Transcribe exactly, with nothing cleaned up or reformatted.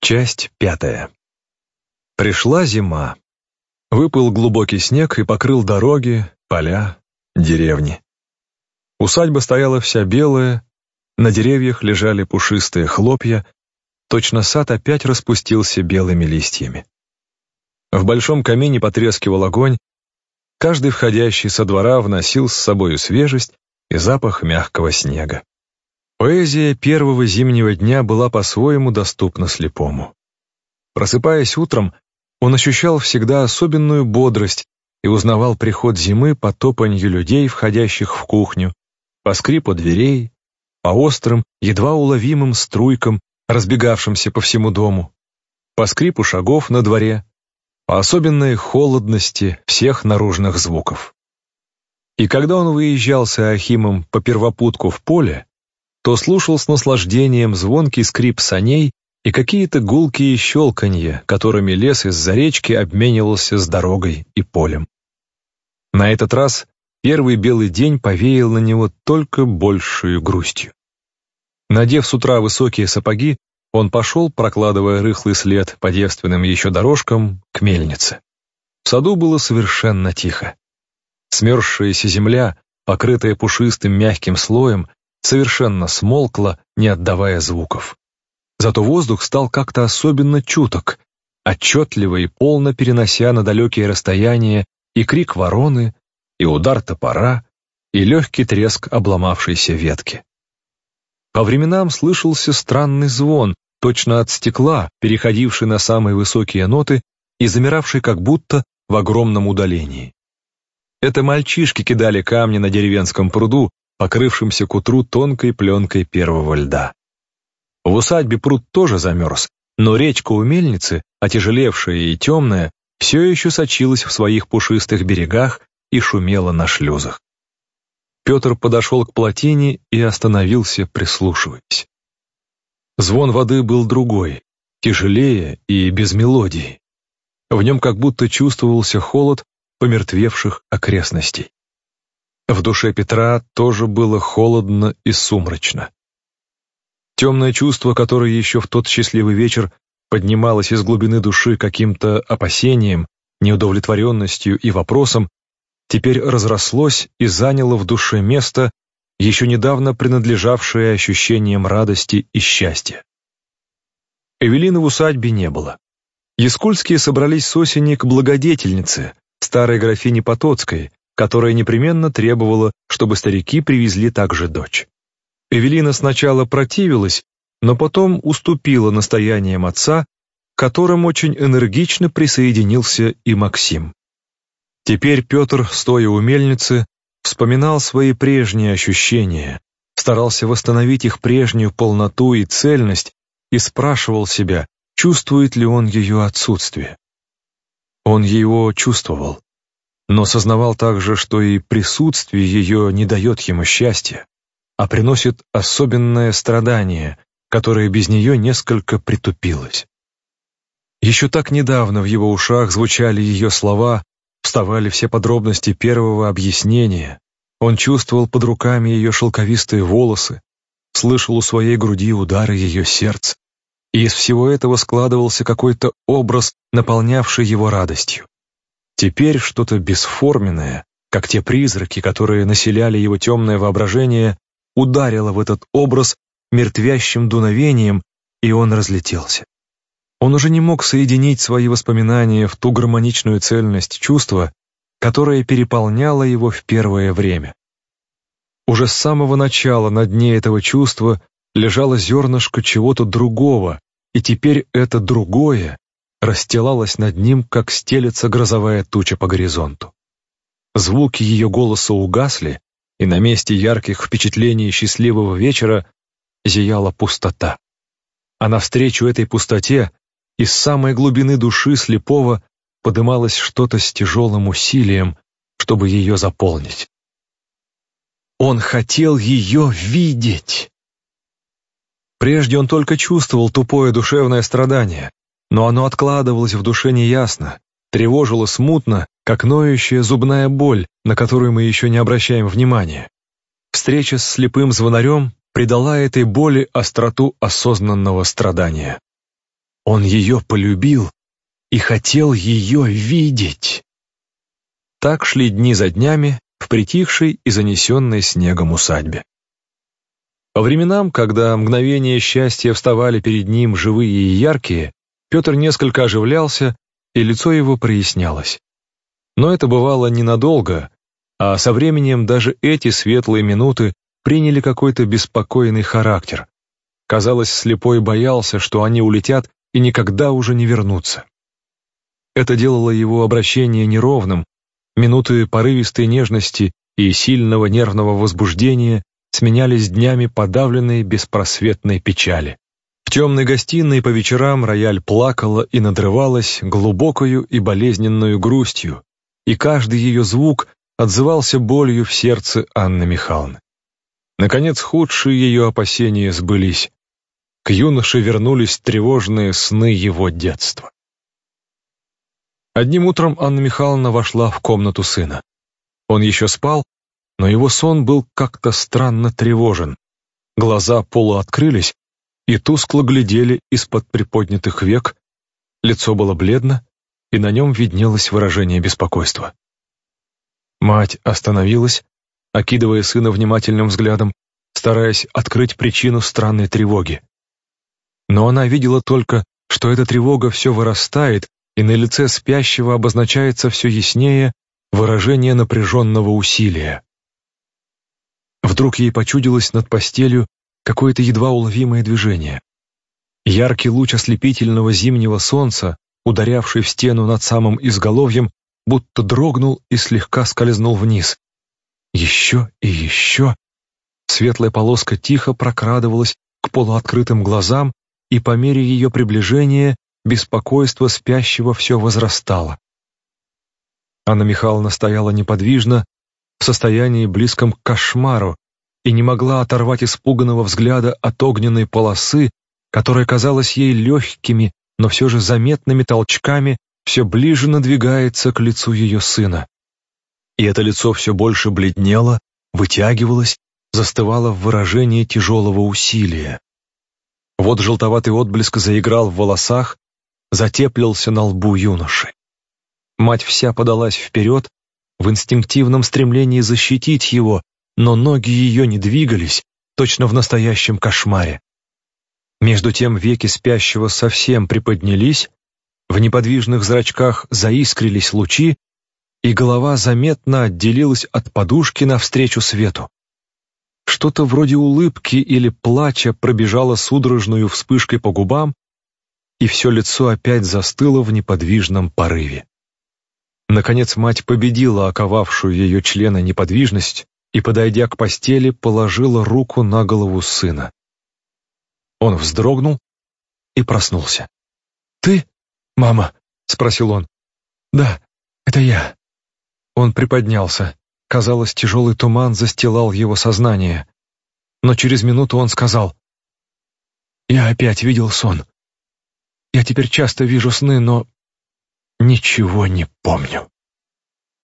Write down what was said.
Часть пятая. Пришла зима. Выпал глубокий снег и покрыл дороги, поля, деревни. Усадьба стояла вся белая, на деревьях лежали пушистые хлопья, точно сад опять распустился белыми листьями. В большом камине потрескивал огонь, каждый входящий со двора вносил с собою свежесть и запах мягкого снега. Поэзия первого зимнего дня была по-своему доступна слепому. Просыпаясь утром, он ощущал всегда особенную бодрость и узнавал приход зимы по топанью людей, входящих в кухню, по скрипу дверей, по острым, едва уловимым струйкам, разбегавшимся по всему дому, по скрипу шагов на дворе, по особенной холодности всех наружных звуков. И когда он выезжал с Иоахимом по первопутку в поле, то слушал с наслаждением звонкий скрип саней и какие-то гулкие щелканья, которыми лес из-за речки обменивался с дорогой и полем. На этот раз первый белый день повеял на него только большую грустью. Надев с утра высокие сапоги, он пошел, прокладывая рыхлый след по девственным еще дорожкам, к мельнице. В саду было совершенно тихо. Смерзшаяся земля, покрытая пушистым мягким слоем, совершенно смолкла, не отдавая звуков. Зато воздух стал как-то особенно чуток, отчетливо и полно перенося на далекие расстояния и крик вороны, и удар топора, и легкий треск обломавшейся ветки. По временам слышался странный звон, точно от стекла, переходивший на самые высокие ноты и замиравший как будто в огромном удалении. Это мальчишки кидали камни на деревенском пруду, покрывшимся к утру тонкой пленкой первого льда. В усадьбе пруд тоже замерз, но речка у мельницы, отяжелевшая и темная, все еще сочилась в своих пушистых берегах и шумела на шлюзах. Петр подошел к плотине и остановился, прислушиваясь. Звон воды был другой, тяжелее и без мелодии. В нем как будто чувствовался холод помертвевших окрестностей. В душе Петра тоже было холодно и сумрачно. Темное чувство, которое еще в тот счастливый вечер поднималось из глубины души каким-то опасением, неудовлетворенностью и вопросом, теперь разрослось и заняло в душе место, еще недавно принадлежавшее ощущениям радости и счастья. Эвелины в усадьбе не было. Яскульские собрались с осени к благодетельнице, старой графине Потоцкой, которая непременно требовала, чтобы старики привезли также дочь. Эвелина сначала противилась, но потом уступила настояниям отца, к которым очень энергично присоединился и Максим. Теперь Петр, стоя у мельницы, вспоминал свои прежние ощущения, старался восстановить их прежнюю полноту и цельность и спрашивал себя, чувствует ли он ее отсутствие. Он его чувствовал, но сознавал также, что и присутствие ее не дает ему счастья, а приносит особенное страдание, которое без нее несколько притупилось. Еще так недавно в его ушах звучали ее слова, вставали все подробности первого объяснения, он чувствовал под руками ее шелковистые волосы, слышал у своей груди удары ее сердца, и из всего этого складывался какой-то образ, наполнявший его радостью. Теперь что-то бесформенное, как те призраки, которые населяли его темное воображение, ударило в этот образ мертвящим дуновением, и он разлетелся. Он уже не мог соединить свои воспоминания в ту гармоничную цельность чувства, которая переполняла его в первое время. Уже с самого начала на дне этого чувства лежало зернышко чего-то другого, и теперь это другое расстилалось над ним, как стелется грозовая туча по горизонту. Звуки ее голоса угасли, и на месте ярких впечатлений счастливого вечера зияла пустота. А навстречу этой пустоте из самой глубины души слепого подымалось что-то с тяжелым усилием, чтобы ее заполнить. Он хотел ее видеть. Прежде он только чувствовал тупое душевное страдание, но оно откладывалось в душе неясно, тревожило смутно, как ноющая зубная боль, на которую мы еще не обращаем внимания. Встреча с слепым звонарем придала этой боли остроту осознанного страдания. Он ее полюбил и хотел ее видеть. Так шли дни за днями в притихшей и занесенной снегом усадьбе. По временам, когда мгновения счастья вставали перед ним живые и яркие, Петр несколько оживлялся, и лицо его прояснялось. Но это бывало ненадолго, а со временем даже эти светлые минуты приняли какой-то беспокойный характер. Казалось, слепой боялся, что они улетят и никогда уже не вернутся. Это делало его обращение неровным, минуты порывистой нежности и сильного нервного возбуждения сменялись днями подавленной беспросветной печали. В темной гостиной по вечерам рояль плакала и надрывалась глубокою и болезненную грустью, и каждый ее звук отзывался болью в сердце Анны Михайловны. Наконец, худшие ее опасения сбылись. К юноше вернулись тревожные сны его детства. Одним утром Анна Михайловна вошла в комнату сына. Он еще спал, но его сон был как-то странно тревожен. Глаза полуоткрылись и тускло глядели из-под приподнятых век, лицо было бледно, и на нем виднелось выражение беспокойства. Мать остановилась, окидывая сына внимательным взглядом, стараясь открыть причину странной тревоги. Но она видела только, что эта тревога все вырастает, и на лице спящего обозначается все яснее выражение напряженного усилия. Вдруг ей почудилось над постелью какое-то едва уловимое движение. Яркий луч ослепительного зимнего солнца, ударявший в стену над самым изголовьем, будто дрогнул и слегка скользнул вниз. Еще и еще. Светлая полоска тихо прокрадывалась к полуоткрытым глазам, и по мере ее приближения беспокойство спящего все возрастало. Анна Михайловна стояла неподвижно, в состоянии близком к кошмару, и не могла оторвать испуганного взгляда от огненной полосы, которая казалась ей легкими, но все же заметными толчками все ближе надвигается к лицу ее сына. И это лицо все больше бледнело, вытягивалось, застывало в выражении тяжелого усилия. Вот желтоватый отблеск заиграл в волосах, затеплился на лбу юноши. Мать вся подалась вперед, в инстинктивном стремлении защитить его, но ноги ее не двигались, точно в настоящем кошмаре. Между тем веки спящего совсем приподнялись, в неподвижных зрачках заискрились лучи, и голова заметно отделилась от подушки навстречу свету. Что-то вроде улыбки или плача пробежало судорожную вспышкой по губам, и все лицо опять застыло в неподвижном порыве. Наконец мать победила оковавшую ее члена неподвижность и, подойдя к постели, положила руку на голову сына. Он вздрогнул и проснулся. «Ты, мама?» — спросил он. «Да, это я». Он приподнялся. Казалось, тяжелый туман застилал его сознание. Но через минуту он сказал: «Я опять видел сон. Я теперь часто вижу сны, но ничего не помню».